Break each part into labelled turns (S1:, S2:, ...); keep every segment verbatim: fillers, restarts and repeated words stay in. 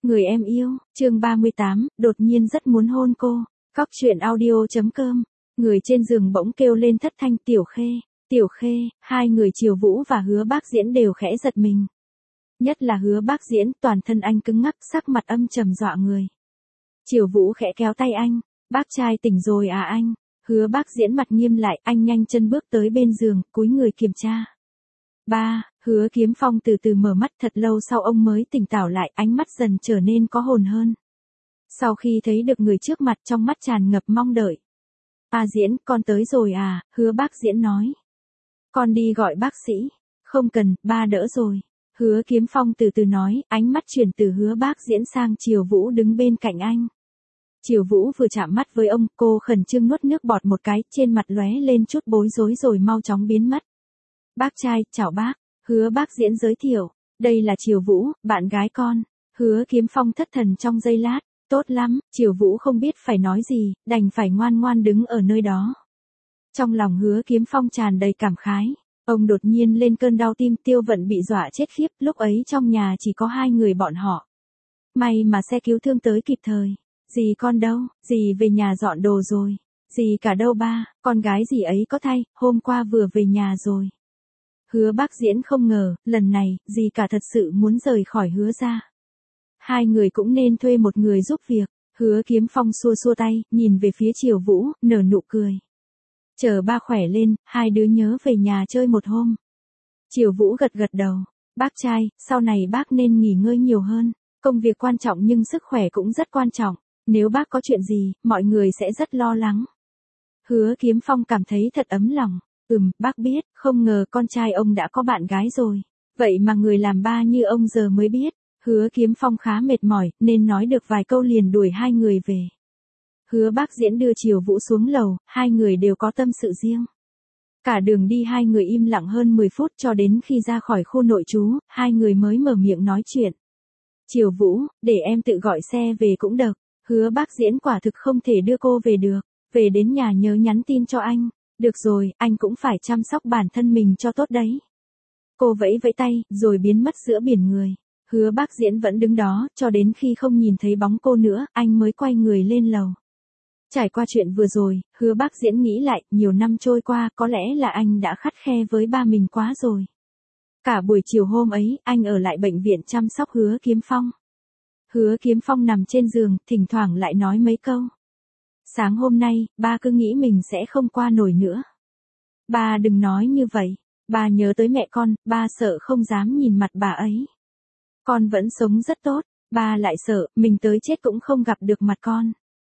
S1: Người em yêu, chương ba mươi tám, đột nhiên rất muốn hôn cô. Cóc truyện audio.com. Người trên giường bỗng kêu lên thất thanh, Tiểu Khê, Tiểu Khê. Hai người Triều Vũ và Hứa Bác Diễn đều khẽ giật mình. Nhất là Hứa Bác Diễn, toàn thân anh cứng ngắc, sắc mặt âm trầm dọa người. Triều Vũ khẽ kéo tay anh, bác trai tỉnh rồi à anh? Hứa Bác Diễn mặt nghiêm lại, anh nhanh chân bước tới bên giường, cúi người kiểm tra. Ba, Hứa Kiếm Phong từ từ mở mắt, thật lâu sau ông mới tỉnh táo lại, ánh mắt dần trở nên có hồn hơn. Sau khi thấy được người trước mặt, trong mắt tràn ngập mong đợi. A Diễn, con tới rồi à? Hứa Bác Diễn nói. Con đi gọi bác sĩ. Không cần, ba đỡ rồi. Hứa Kiếm Phong từ từ nói, ánh mắt chuyển từ Hứa Bác Diễn sang Triều Vũ đứng bên cạnh anh. Triều Vũ vừa chạm mắt với ông, cô khẩn trương nuốt nước bọt một cái, trên mặt lóe lên chút bối rối rồi mau chóng biến mất. Bác trai, chào bác. Hứa Bác Diễn giới thiệu, đây là Triều Vũ, bạn gái con. Hứa Kiếm Phong thất thần trong giây lát, tốt lắm. Triều Vũ không biết phải nói gì, đành phải ngoan ngoan đứng ở nơi đó. Trong lòng Hứa Kiếm Phong tràn đầy cảm khái, ông đột nhiên lên cơn đau tim, Tiêu Vận bị dọa chết khiếp, lúc ấy trong nhà chỉ có hai người bọn họ. May mà xe cứu thương tới kịp thời. Dì con đâu? Dì về nhà dọn đồ rồi. Dì cả đâu ba? Con gái dì ấy có thai, hôm qua vừa về nhà rồi. Hứa Bác Diễn không ngờ, lần này, dì cả thật sự muốn rời khỏi Hứa gia. Hai người cũng nên thuê một người giúp việc. Hứa Kiếm Phong xua xua tay, nhìn về phía Triều Vũ, nở nụ cười. Chờ ba khỏe lên, hai đứa nhớ về nhà chơi một hôm. Triều Vũ gật gật đầu. Bác trai, sau này bác nên nghỉ ngơi nhiều hơn. Công việc quan trọng nhưng sức khỏe cũng rất quan trọng. Nếu bác có chuyện gì, mọi người sẽ rất lo lắng. Hứa Kiếm Phong cảm thấy thật ấm lòng. Ừm, bác biết, không ngờ con trai ông đã có bạn gái rồi. Vậy mà người làm ba như ông giờ mới biết. Hứa Kiếm Phong khá mệt mỏi, nên nói được vài câu liền đuổi hai người về. Hứa Bác Diễn đưa Triều Vũ xuống lầu, hai người đều có tâm sự riêng. Cả đường đi hai người im lặng hơn mười phút, cho đến khi ra khỏi khu nội trú, hai người mới mở miệng nói chuyện. Triều Vũ, để em tự gọi xe về cũng được. Hứa Bác Diễn quả thực không thể đưa cô về được. Về đến nhà nhớ nhắn tin cho anh. Được rồi, anh cũng phải chăm sóc bản thân mình cho tốt đấy. Cô vẫy vẫy tay, rồi biến mất giữa biển người. Hứa Bác Diễn vẫn đứng đó, cho đến khi không nhìn thấy bóng cô nữa, anh mới quay người lên lầu. Trải qua chuyện vừa rồi, Hứa Bác Diễn nghĩ lại, nhiều năm trôi qua, có lẽ là anh đã khắt khe với ba mình quá rồi. Cả buổi chiều hôm ấy, anh ở lại bệnh viện chăm sóc Hứa Kiếm Phong. Hứa Kiếm Phong nằm trên giường, thỉnh thoảng lại nói mấy câu. Sáng hôm nay, ba cứ nghĩ mình sẽ không qua nổi nữa. Ba đừng nói như vậy. Ba nhớ tới mẹ con, ba sợ không dám nhìn mặt bà ấy. Con vẫn sống rất tốt, ba lại sợ, mình tới chết cũng không gặp được mặt con.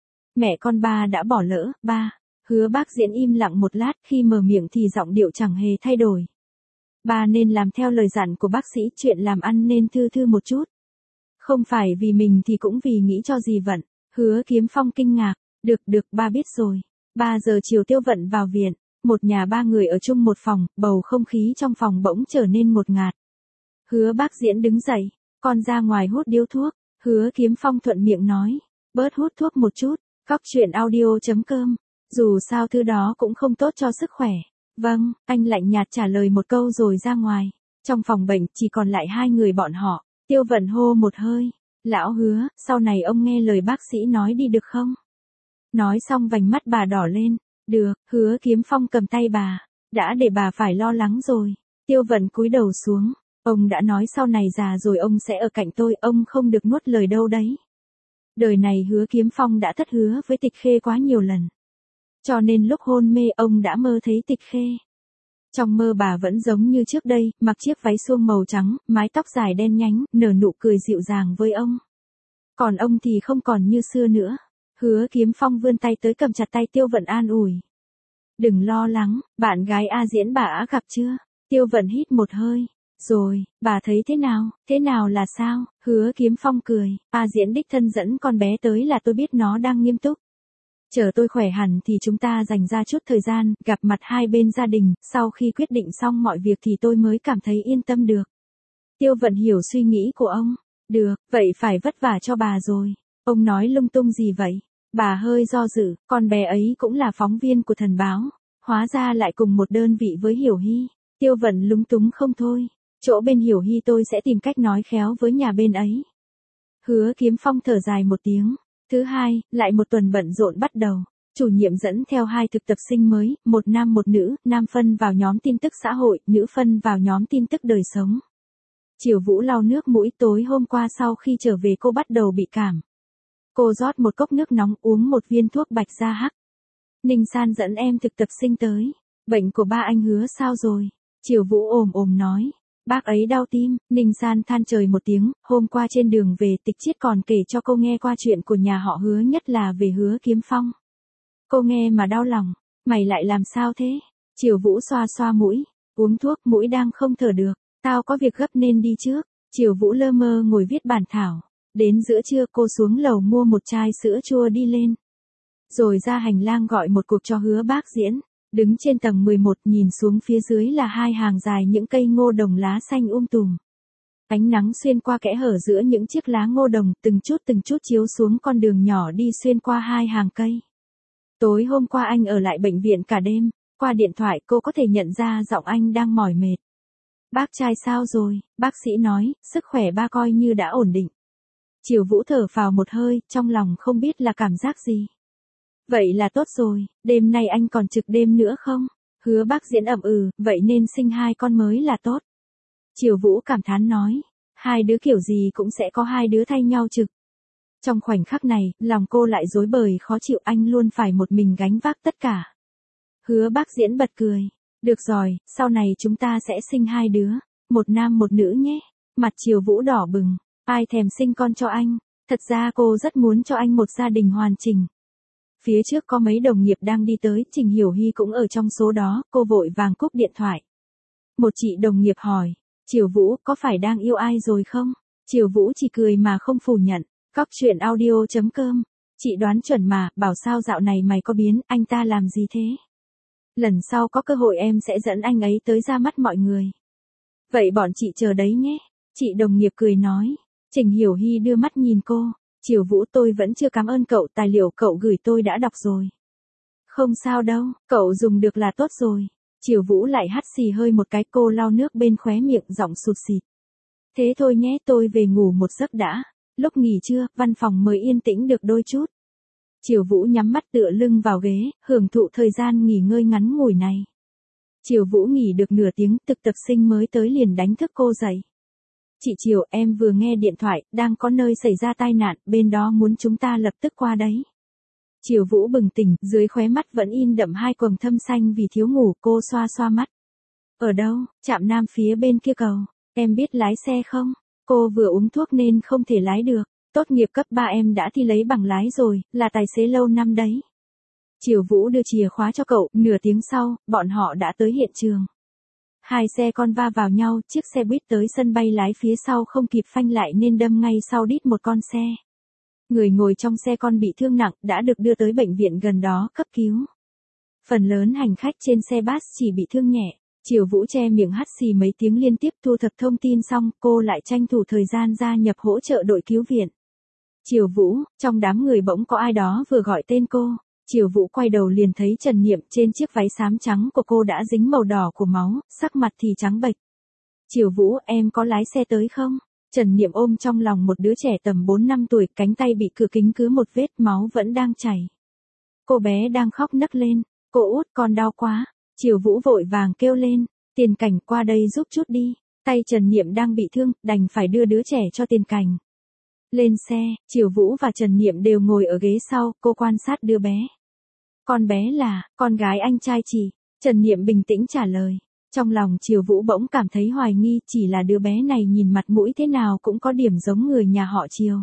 S1: Mẹ con ba đã bỏ lỡ, ba. Hứa Bác Diễn im lặng một lát, khi mở miệng thì giọng điệu chẳng hề thay đổi. Ba nên làm theo lời dặn của bác sĩ, chuyện làm ăn nên thư thư một chút. Không phải vì mình thì cũng vì nghĩ cho dì Vận. Hứa Kiếm Phong kinh ngạc. Được được, ba biết rồi. Ba giờ chiều Tiêu Vận vào viện. Một nhà ba người ở chung một phòng, bầu không khí trong phòng bỗng trở nên ngột ngạt. Hứa Bác Diễn đứng dậy. Con ra ngoài hút điếu thuốc. Hứa Kiếm Phong thuận miệng nói. Bớt hút thuốc một chút. Cóc truyện audio.com. Dù sao thứ đó cũng không tốt cho sức khỏe. Vâng, anh lạnh nhạt trả lời một câu rồi ra ngoài. Trong phòng bệnh chỉ còn lại hai người bọn họ. Tiêu Vận hô một hơi. Lão Hứa, sau này ông nghe lời bác sĩ nói đi được không? Nói xong vành mắt bà đỏ lên. Được. Hứa Kiếm Phong cầm tay bà. Đã để bà phải lo lắng rồi. Tiêu Vận cúi đầu xuống. Ông đã nói sau này già rồi ông sẽ ở cạnh tôi, ông không được nuốt lời đâu đấy. Đời này Hứa Kiếm Phong đã thất hứa với Tịch Khê quá nhiều lần. Cho nên lúc hôn mê ông đã mơ thấy Tịch Khê. Trong mơ bà vẫn giống như trước đây, mặc chiếc váy suông màu trắng, mái tóc dài đen nhánh, nở nụ cười dịu dàng với ông. Còn ông thì không còn như xưa nữa. Hứa Kiếm Phong vươn tay tới cầm chặt tay Tiêu Vận an ủi. Đừng lo lắng, bạn gái A Diễn bà đã gặp chưa? Tiêu Vận hít một hơi. Rồi, bà thấy thế nào? Thế nào là sao? Hứa Kiếm Phong cười. A Diễn đích thân dẫn con bé tới là tôi biết nó đang nghiêm túc. Chờ tôi khỏe hẳn thì chúng ta dành ra chút thời gian, gặp mặt hai bên gia đình, sau khi quyết định xong mọi việc thì tôi mới cảm thấy yên tâm được. Tiêu Vận hiểu suy nghĩ của ông. Được, vậy phải vất vả cho bà rồi. Ông nói lung tung gì vậy? Bà hơi do dự, con bé ấy cũng là phóng viên của Thần Báo. Hóa ra lại cùng một đơn vị với Hiểu Hy. Tiêu Vận lúng túng không thôi. Chỗ bên Hiểu Hy tôi sẽ tìm cách nói khéo với nhà bên ấy. Hứa Kiếm Phong thở dài một tiếng. Thứ hai, lại một tuần bận rộn bắt đầu. Chủ nhiệm dẫn theo hai thực tập sinh mới, một nam một nữ, nam phân vào nhóm tin tức xã hội, nữ phân vào nhóm tin tức đời sống. Triều Vũ lau nước mũi, tối hôm qua sau khi trở về cô bắt đầu bị cảm. Cô rót một cốc nước nóng uống một viên thuốc bạch da hắc. Ninh San dẫn em thực tập sinh tới. Bệnh của ba anh Hứa sao rồi? Triều Vũ ồm ồm nói. Bác ấy đau tim. Ninh San than trời một tiếng, hôm qua trên đường về Tịch Chiết còn kể cho cô nghe qua chuyện của nhà họ Hứa, nhất là về Hứa Kiếm Phong. Cô nghe mà đau lòng. Mày lại làm sao thế? Triều Vũ xoa xoa mũi. Uống thuốc, mũi đang không thở được. Tao có việc gấp nên đi trước. Triều Vũ lơ mơ ngồi viết bản thảo. Đến giữa trưa cô xuống lầu mua một chai sữa chua đi lên. Rồi ra hành lang gọi một cuộc cho Hứa Bác Diễn. Đứng trên tầng mười một nhìn xuống phía dưới là hai hàng dài những cây ngô đồng lá xanh um tùm. Ánh nắng xuyên qua kẽ hở giữa những chiếc lá ngô đồng, từng chút từng chút chiếu xuống con đường nhỏ đi xuyên qua hai hàng cây. Tối hôm qua anh ở lại bệnh viện cả đêm, qua điện thoại cô có thể nhận ra giọng anh đang mỏi mệt. Bác trai sao rồi? Bác sĩ nói, sức khỏe ba coi như đã ổn định. Triều Vũ thở phào một hơi, trong lòng không biết là cảm giác gì. Vậy là tốt rồi, đêm nay anh còn trực đêm nữa không? Hứa Bác Diễn ậm ừ, vậy nên sinh hai con mới là tốt. Triều Vũ cảm thán nói, hai đứa kiểu gì cũng sẽ có hai đứa thay nhau trực. Trong khoảnh khắc này, lòng cô lại rối bời khó chịu, anh luôn phải một mình gánh vác tất cả. Hứa Bác Diễn bật cười, được rồi, sau này chúng ta sẽ sinh hai đứa, một nam một nữ nhé. Mặt Triều Vũ đỏ bừng, ai thèm sinh con cho anh, thật ra cô rất muốn cho anh một gia đình hoàn chỉnh. Phía trước có mấy đồng nghiệp đang đi tới, Trình Hiểu Hy cũng ở trong số đó, cô vội vàng cúp điện thoại. Một chị đồng nghiệp hỏi, Triều Vũ có phải đang yêu ai rồi không? Triều Vũ chỉ cười mà không phủ nhận. Cóc truyện audio chấm com. Chị đoán chuẩn mà, bảo sao dạo này mày có biến, anh ta làm gì thế? Lần sau có cơ hội em sẽ dẫn anh ấy tới ra mắt mọi người. Vậy bọn chị chờ đấy nhé. Chị đồng nghiệp cười nói. Trình Hiểu Hy đưa mắt nhìn cô. Triều Vũ, tôi vẫn chưa cảm ơn cậu, tài liệu cậu gửi tôi đã đọc rồi. Không sao đâu, cậu dùng được là tốt rồi. Triều Vũ lại hắt xì hơi một cái, cô lau nước bên khóe miệng giọng sụt sịt. Thế thôi nhé, tôi về ngủ một giấc đã. Lúc nghỉ trưa, văn phòng mới yên tĩnh được đôi chút. Triều Vũ nhắm mắt tựa lưng vào ghế, hưởng thụ thời gian nghỉ ngơi ngắn ngủi này. Triều Vũ nghỉ được nửa tiếng, thực tập sinh mới tới liền đánh thức cô dậy. Chị Triều, em vừa nghe điện thoại, đang có nơi xảy ra tai nạn, bên đó muốn chúng ta lập tức qua đấy. Triều Vũ bừng tỉnh, dưới khóe mắt vẫn in đậm hai quầng thâm xanh vì thiếu ngủ, cô xoa xoa mắt. Ở đâu? Trạm Nam phía bên kia cầu. Em biết lái xe không? Cô vừa uống thuốc nên không thể lái được. Tốt nghiệp cấp ba em đã thi lấy bằng lái rồi, là tài xế lâu năm đấy. Triều Vũ đưa chìa khóa cho cậu, nửa tiếng sau, bọn họ đã tới hiện trường. Hai xe con va vào nhau, chiếc xe buýt tới sân bay lái phía sau không kịp phanh lại nên đâm ngay sau đít một con xe. Người ngồi trong xe con bị thương nặng, đã được đưa tới bệnh viện gần đó cấp cứu. Phần lớn hành khách trên xe bus chỉ bị thương nhẹ. Triều Vũ che miệng hắt xì mấy tiếng liên tiếp, thu thập thông tin xong, cô lại tranh thủ thời gian gia nhập hỗ trợ đội cứu viện. Triều Vũ, trong đám người bỗng có ai đó vừa gọi tên cô. Triều Vũ quay đầu liền thấy Trần Niệm, trên chiếc váy xám trắng của cô đã dính màu đỏ của máu, sắc mặt thì trắng bệch. Triều Vũ, em có lái xe tới không? Trần Niệm ôm trong lòng một đứa trẻ tầm bốn năm tuổi, cánh tay bị cửa kính cứ một vết máu vẫn đang chảy. Cô bé đang khóc nấc lên, cô út con đau quá. Triều Vũ vội vàng kêu lên, Tiền Cảnh qua đây giúp chút đi. Tay Trần Niệm đang bị thương, đành phải đưa đứa trẻ cho Tiền Cảnh. Lên xe, Triều Vũ và Trần Niệm đều ngồi ở ghế sau, cô quan sát đứa bé. Con bé là, con gái anh trai chị. Trần Niệm bình tĩnh trả lời. Trong lòng Triều Vũ bỗng cảm thấy hoài nghi, chỉ là đứa bé này nhìn mặt mũi thế nào cũng có điểm giống người nhà họ Triều.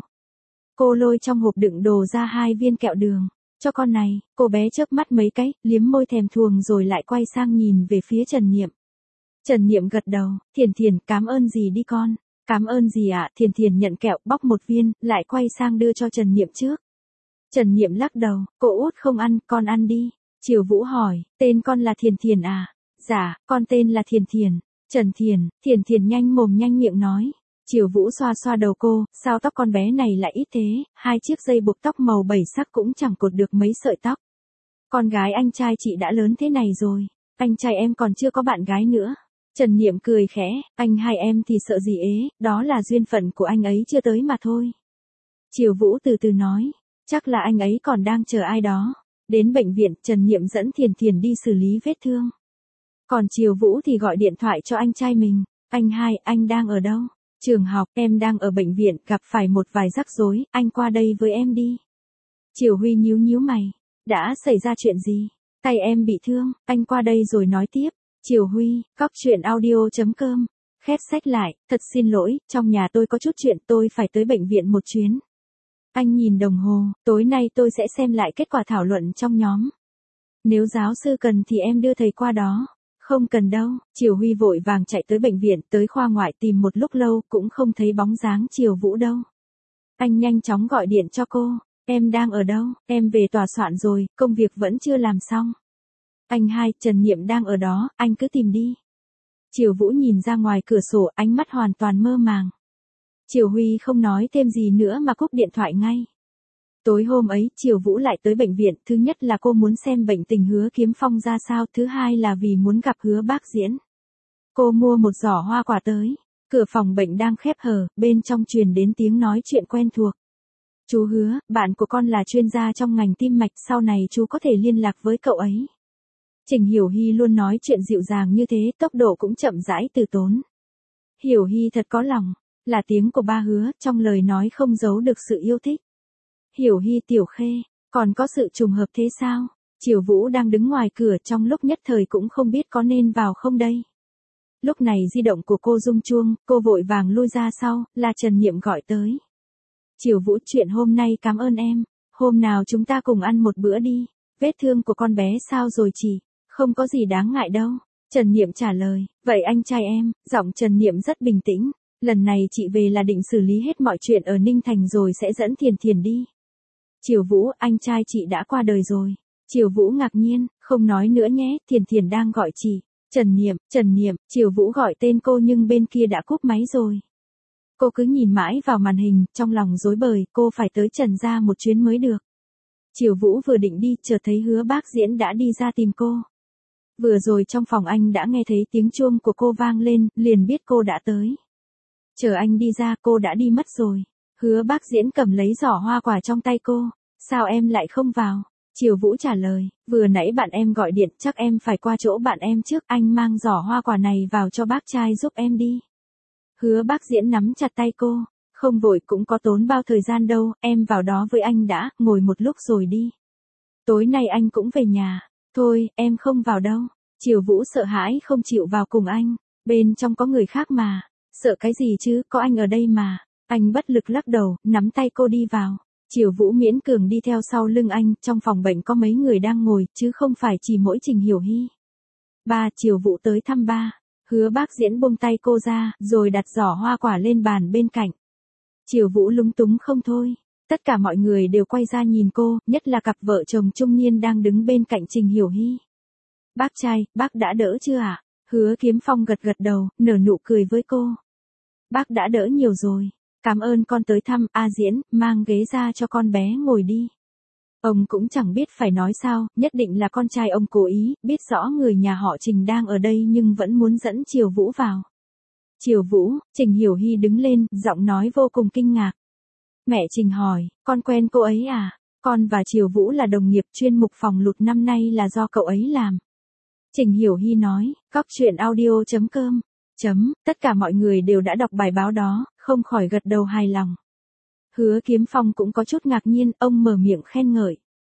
S1: Cô lôi trong hộp đựng đồ ra hai viên kẹo đường. Cho con này, cô bé chớp mắt mấy cái, liếm môi thèm thuồng rồi lại quay sang nhìn về phía Trần Niệm. Trần Niệm gật đầu, Thiền Thiền, cảm ơn gì đi con. Cảm ơn gì ạ? À? Thiền Thiền nhận kẹo, bóc một viên, lại quay sang đưa cho Trần Niệm trước. Trần Niệm lắc đầu, cô út không ăn, con ăn đi. Triều Vũ hỏi, tên con là Thiền Thiền à? Dạ, con tên là Thiền Thiền. Trần Thiền, Thiền Thiền nhanh mồm nhanh miệng nói. Triều Vũ xoa xoa đầu cô, sao tóc con bé này lại ít thế, hai chiếc dây buộc tóc màu bảy sắc cũng chẳng cột được mấy sợi tóc. Con gái anh trai chị đã lớn thế này rồi, anh trai em còn chưa có bạn gái nữa. Trần Niệm cười khẽ, anh hai em thì sợ gì ế, đó là duyên phận của anh ấy chưa tới mà thôi. Triều Vũ từ từ nói, chắc là anh ấy còn đang chờ ai đó. Đến bệnh viện, Trần Niệm dẫn Thiền Thiền đi xử lý vết thương. Còn Triều Vũ thì gọi điện thoại cho anh trai mình. Anh hai, anh đang ở đâu? Trường học, em đang ở bệnh viện, gặp phải một vài rắc rối, anh qua đây với em đi. Triều Huy nhíu nhíu mày. Đã xảy ra chuyện gì? Tay em bị thương, anh qua đây rồi nói tiếp. Triều Huy, cóc truyện audio chấm com. Khép sách lại, thật xin lỗi, trong nhà tôi có chút chuyện tôi phải tới bệnh viện một chuyến. Anh nhìn đồng hồ, tối nay tôi sẽ xem lại kết quả thảo luận trong nhóm. Nếu giáo sư cần thì em đưa thầy qua đó. Không cần đâu, Triều Huy vội vàng chạy tới bệnh viện, tới khoa ngoại tìm một lúc lâu cũng không thấy bóng dáng Triều Vũ đâu. Anh nhanh chóng gọi điện cho cô, em đang ở đâu, em về tòa soạn rồi, công việc vẫn chưa làm xong. Anh hai, Trần Niệm đang ở đó, anh cứ tìm đi. Triều Vũ nhìn ra ngoài cửa sổ, ánh mắt hoàn toàn mơ màng. Triều Huy không nói thêm gì nữa mà cúp điện thoại ngay. Tối hôm ấy, Triều Vũ lại tới bệnh viện, thứ nhất là cô muốn xem bệnh tình Hứa Kiếm Phong ra sao, thứ hai là vì muốn gặp Hứa Bác Diễn. Cô mua một giỏ hoa quả tới, cửa phòng bệnh đang khép hờ, bên trong truyền đến tiếng nói chuyện quen thuộc. Chú Hứa, bạn của con là chuyên gia trong ngành tim mạch, sau này chú có thể liên lạc với cậu ấy. Trình Hiểu Hy luôn nói chuyện dịu dàng như thế, tốc độ cũng chậm rãi từ tốn. Hiểu Hy thật có lòng, là tiếng của ba Hứa, trong lời nói không giấu được sự yêu thích. Hiểu Hy tiểu khê, còn có sự trùng hợp thế sao? Triều Vũ đang đứng ngoài cửa trong lúc nhất thời cũng không biết có nên vào không đây. Lúc này di động của cô rung chuông, cô vội vàng lui ra sau, là Trần Niệm gọi tới. Triều Vũ, chuyện hôm nay cảm ơn em, hôm nào chúng ta cùng ăn một bữa đi, vết thương của con bé sao rồi chị, không có gì đáng ngại đâu. Trần Niệm trả lời, vậy anh trai em, giọng Trần Niệm rất bình tĩnh, lần này chị về là định xử lý hết mọi chuyện ở Ninh Thành rồi sẽ dẫn Thiền Thiền đi. Triều Vũ, anh trai chị đã qua đời rồi. Triều Vũ ngạc nhiên, không nói nữa nhé, Thiền Thiền đang gọi chị. Trần Niệm, Trần Niệm, Triều Vũ gọi tên cô nhưng bên kia đã cúp máy rồi. Cô cứ nhìn mãi vào màn hình, trong lòng rối bời, cô phải tới Trần gia một chuyến mới được. Triều Vũ vừa định đi, chợt thấy Hứa Bác Diễn đã đi ra tìm cô. Vừa rồi trong phòng anh đã nghe thấy tiếng chuông của cô vang lên, liền biết cô đã tới. Chờ anh đi ra, cô đã đi mất rồi. Hứa Bác Diễn cầm lấy giỏ hoa quả trong tay cô. Sao em lại không vào? Triều Vũ trả lời, vừa nãy bạn em gọi điện, chắc em phải qua chỗ bạn em trước, anh mang giỏ hoa quả này vào cho bác trai giúp em đi. Hứa Bác Diễn nắm chặt tay cô, không vội cũng có tốn bao thời gian đâu, em vào đó với anh đã, ngồi một lúc rồi đi. Tối nay anh cũng về nhà, thôi, em không vào đâu. Triều Vũ sợ hãi không chịu vào cùng anh, bên trong có người khác mà, sợ cái gì chứ, có anh ở đây mà. Anh bất lực lắc đầu, nắm tay cô đi vào. Triều Vũ miễn cường đi theo sau lưng anh, trong phòng bệnh có mấy người đang ngồi, chứ không phải chỉ mỗi Trình Hiểu Hy. Ba, Triều Vũ tới thăm ba. Hứa Bác Diễn buông tay cô ra, rồi đặt giỏ hoa quả lên bàn bên cạnh. Triều Vũ lúng túng không thôi. Tất cả mọi người đều quay ra nhìn cô, nhất là cặp vợ chồng trung niên đang đứng bên cạnh Trình Hiểu Hy. Bác trai, bác đã đỡ chưa ạ? À? Hứa Kiếm Phong gật gật đầu, nở nụ cười với cô. Bác đã đỡ nhiều rồi. Cảm ơn con tới thăm, A Diễn, mang ghế ra cho con bé ngồi đi. Ông cũng chẳng biết phải nói sao, nhất định là con trai ông cố ý, biết rõ người nhà họ Trình đang ở đây nhưng vẫn muốn dẫn Triều Vũ vào. Triều Vũ, Trình Hiểu Hy đứng lên, giọng nói vô cùng kinh ngạc. Mẹ Trình hỏi, con quen cô ấy à? Con và Triều Vũ là đồng nghiệp, chuyên mục phòng lụt năm nay là do cậu ấy làm. Trình Hiểu Hy nói, cóc truyện audio chấm com. Chấm, tất cả mọi người đều đã đọc bài báo đó, không khỏi gật đầu hài lòng. Hứa Kiếm Phong cũng có chút ngạc nhiên, ông mở miệng khen ngợi.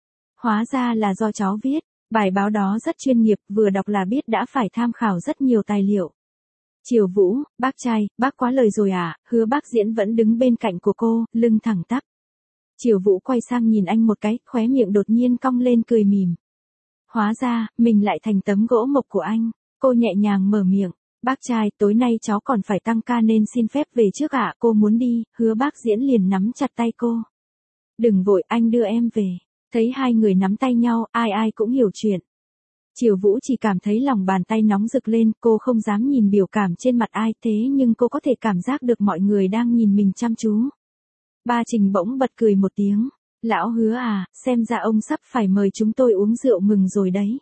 S1: Hóa ra là do cháu viết, bài báo đó rất chuyên nghiệp, vừa đọc là biết đã phải tham khảo rất nhiều tài liệu. Triều Vũ, bác trai, bác quá lời rồi à? Hứa Bác Diễn vẫn đứng bên cạnh của cô, lưng thẳng tắp. Triều Vũ quay sang nhìn anh một cái, khóe miệng đột nhiên cong lên cười mỉm. Hóa ra, mình lại thành tấm gỗ mộc của anh. Cô nhẹ nhàng mở miệng. Bác trai, tối nay cháu còn phải tăng ca nên xin phép về trước ạ, à? Cô muốn đi, Hứa Bác Diễn liền nắm chặt tay cô. Đừng vội, anh đưa em về. Thấy hai người nắm tay nhau, ai ai cũng hiểu chuyện. Triều Vũ chỉ cảm thấy lòng bàn tay nóng rực lên, cô không dám nhìn biểu cảm trên mặt ai, thế nhưng cô có thể cảm giác được mọi người đang nhìn mình chăm chú. Ba Trình bỗng bật cười một tiếng. Lão Hứa à, xem ra ông sắp phải mời chúng tôi uống rượu mừng rồi đấy.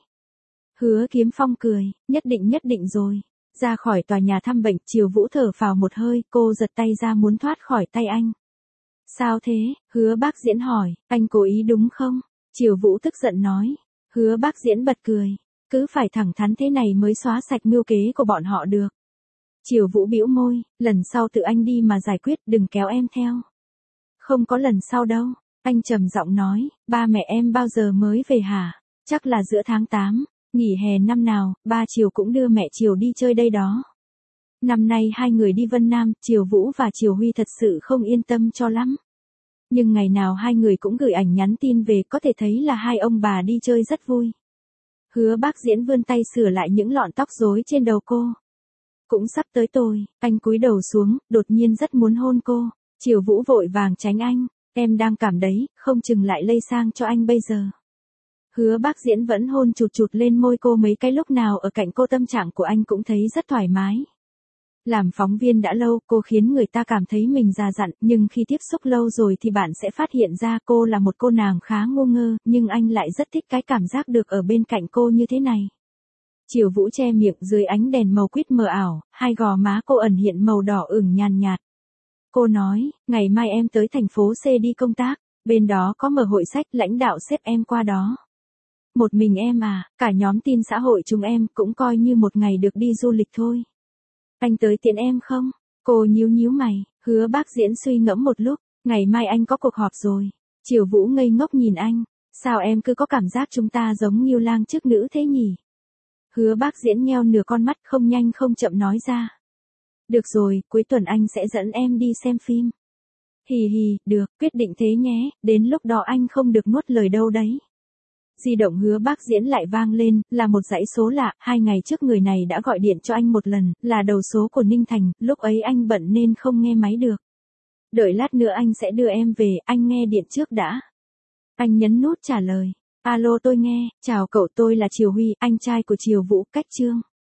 S1: Hứa Kiếm Phong cười, nhất định nhất định rồi. Ra khỏi tòa nhà thăm bệnh, Triều Vũ thở phào một hơi, cô giật tay ra muốn thoát khỏi tay anh. Sao thế, Hứa Bác Diễn hỏi, anh cố ý đúng không? Triều Vũ tức giận nói. Hứa Bác Diễn bật cười. Cứ phải thẳng thắn thế này mới xóa sạch mưu kế của bọn họ được. Triều Vũ bĩu môi, lần sau tự anh đi mà giải quyết, đừng kéo em theo. Không có lần sau đâu, anh trầm giọng nói, ba mẹ em bao giờ mới về hả? Chắc là giữa tháng tám, nghỉ hè năm nào, ba Triều cũng đưa mẹ Triều đi chơi đây đó. Năm nay hai người đi Vân Nam, Triều Vũ và Triều Huy thật sự không yên tâm cho lắm. Nhưng ngày nào hai người cũng gửi ảnh nhắn tin về, có thể thấy là hai ông bà đi chơi rất vui. Hứa Bác Diễn vươn tay sửa lại những lọn tóc rối trên đầu cô. Cũng sắp tới tôi, anh cúi đầu xuống, đột nhiên rất muốn hôn cô. Triều Vũ vội vàng tránh anh, em đang cảm đấy, không chừng lại lây sang cho anh bây giờ. Hứa Bác Diễn vẫn hôn chụt chụt lên môi cô mấy cái, lúc nào ở cạnh cô tâm trạng của anh cũng thấy rất thoải mái. Làm phóng viên đã lâu, cô khiến người ta cảm thấy mình già dặn, nhưng khi tiếp xúc lâu rồi thì bạn sẽ phát hiện ra cô là một cô nàng khá ngu ngơ, nhưng anh lại rất thích cái cảm giác được ở bên cạnh cô như thế này. Triều Vũ che miệng dưới ánh đèn màu quýt mờ ảo, hai gò má cô ẩn hiện màu đỏ ửng nhàn nhạt. Cô nói, ngày mai em tới thành phố C đi công tác, bên đó có mở hội sách, lãnh đạo xếp em qua đó. Một mình em à, cả nhóm tin xã hội chúng em cũng coi như một ngày được đi du lịch thôi. Anh tới tiện em không? Cô nhíu nhíu mày, Hứa Bác Diễn suy ngẫm một lúc, ngày mai anh có cuộc họp rồi. Triều Vũ ngây ngốc nhìn anh, sao em cứ có cảm giác chúng ta giống Ngưu Lang trước nữ thế nhỉ? Hứa Bác Diễn nheo nửa con mắt, không nhanh không chậm nói ra. Được rồi, cuối tuần anh sẽ dẫn em đi xem phim. Hì hì, được, quyết định thế nhé, đến lúc đó anh không được nuốt lời đâu đấy. Di động Hứa Bác Diễn lại vang lên, là một dãy số lạ, hai ngày trước người này đã gọi điện cho anh một lần, là đầu số của Ninh Thành, lúc ấy anh bận nên không nghe máy được. Đợi lát nữa anh sẽ đưa em về, anh nghe điện trước đã. Anh nhấn nút trả lời. Alo tôi nghe, chào cậu, tôi là Triều Huy, anh trai của Triều Vũ, cách Trương.